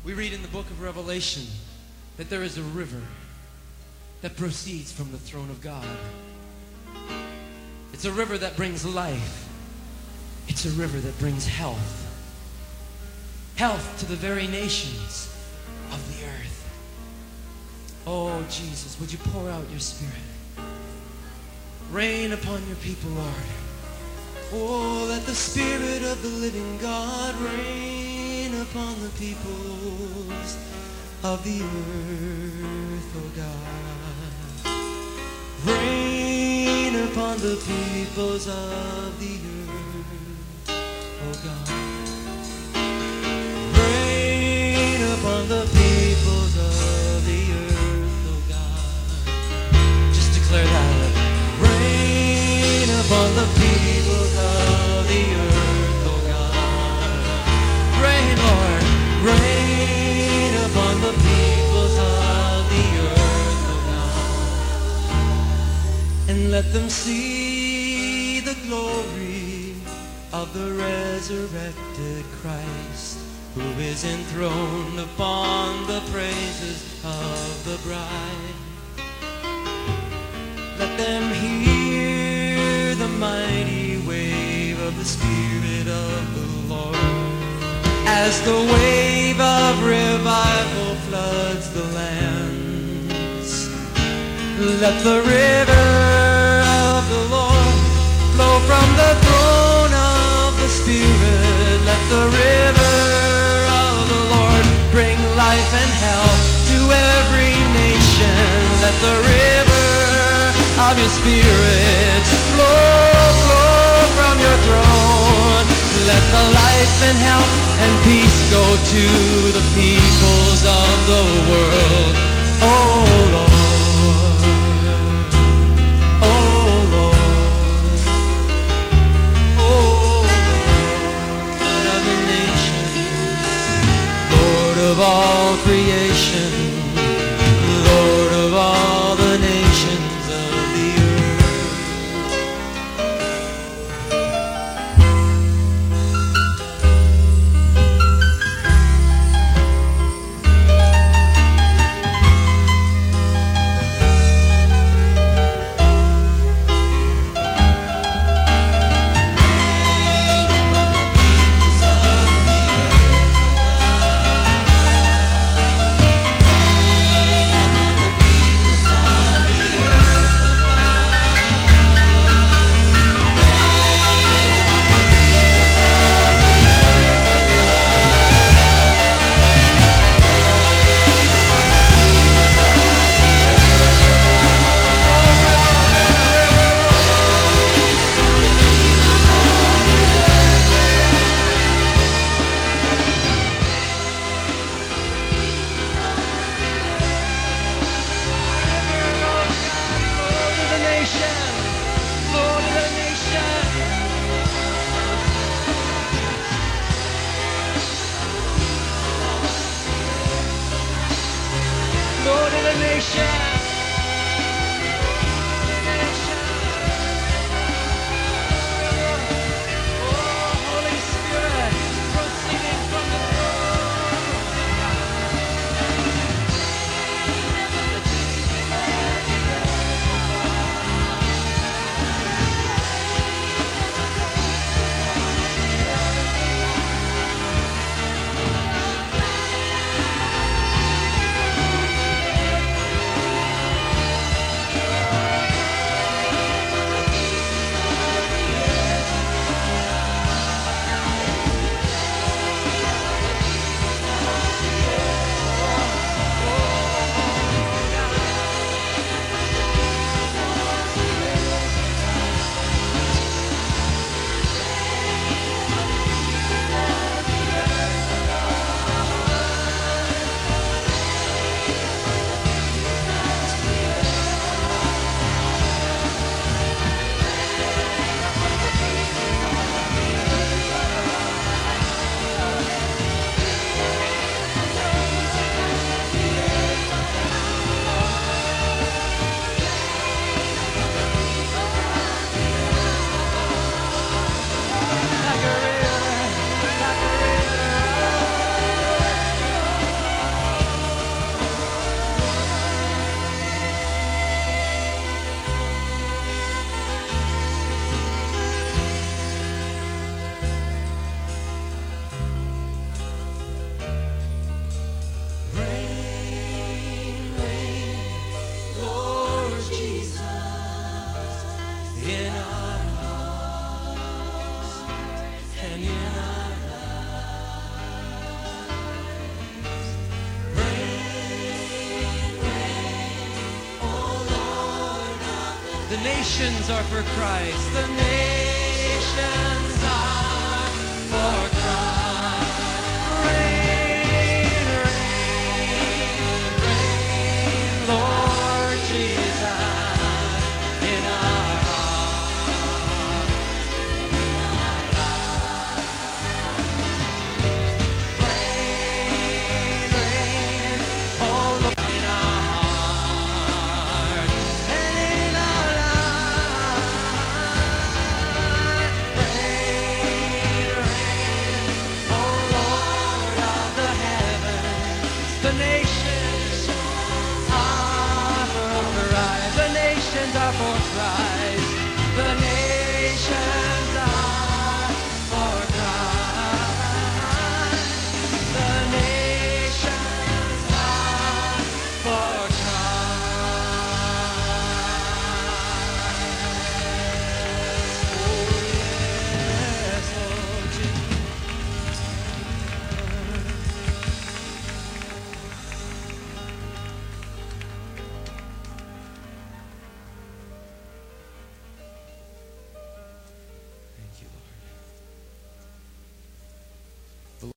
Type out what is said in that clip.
We read in the book of Revelation that there is a river that proceeds from the throne of God. It's a river that brings life. It's a river that brings health. Health to the very nations of the earth. Oh, Jesus, would you pour out your Spirit? Rain upon your people, Lord. Oh, let the Spirit of the living God rain upon the peoples of the earth, oh God. Rain upon the peoples of the earth, oh God. Rain upon the peoples of the earth, oh God. Just declare that. Rain upon the peoples of the earth, oh God. Rain, Lord. Rain upon the peoples of the earth, oh God. And let them see the glory of the resurrected Christ, who is enthroned upon the praises of the bride. Let them hear the mighty wave of the Spirit of the Lord, as the wave of revival floods the lands. Let the river of the Lord flow from the throne of the Spirit. Let the river of the Lord bring life and health to every nation. Let the river of your Spirit flow from your throne. Let the life and health and peace go to the peoples of the world. Oh Lord, oh Lord, oh Lord of the nations, Lord of all creation, Lord of all the nations. nations are for Christ. The nations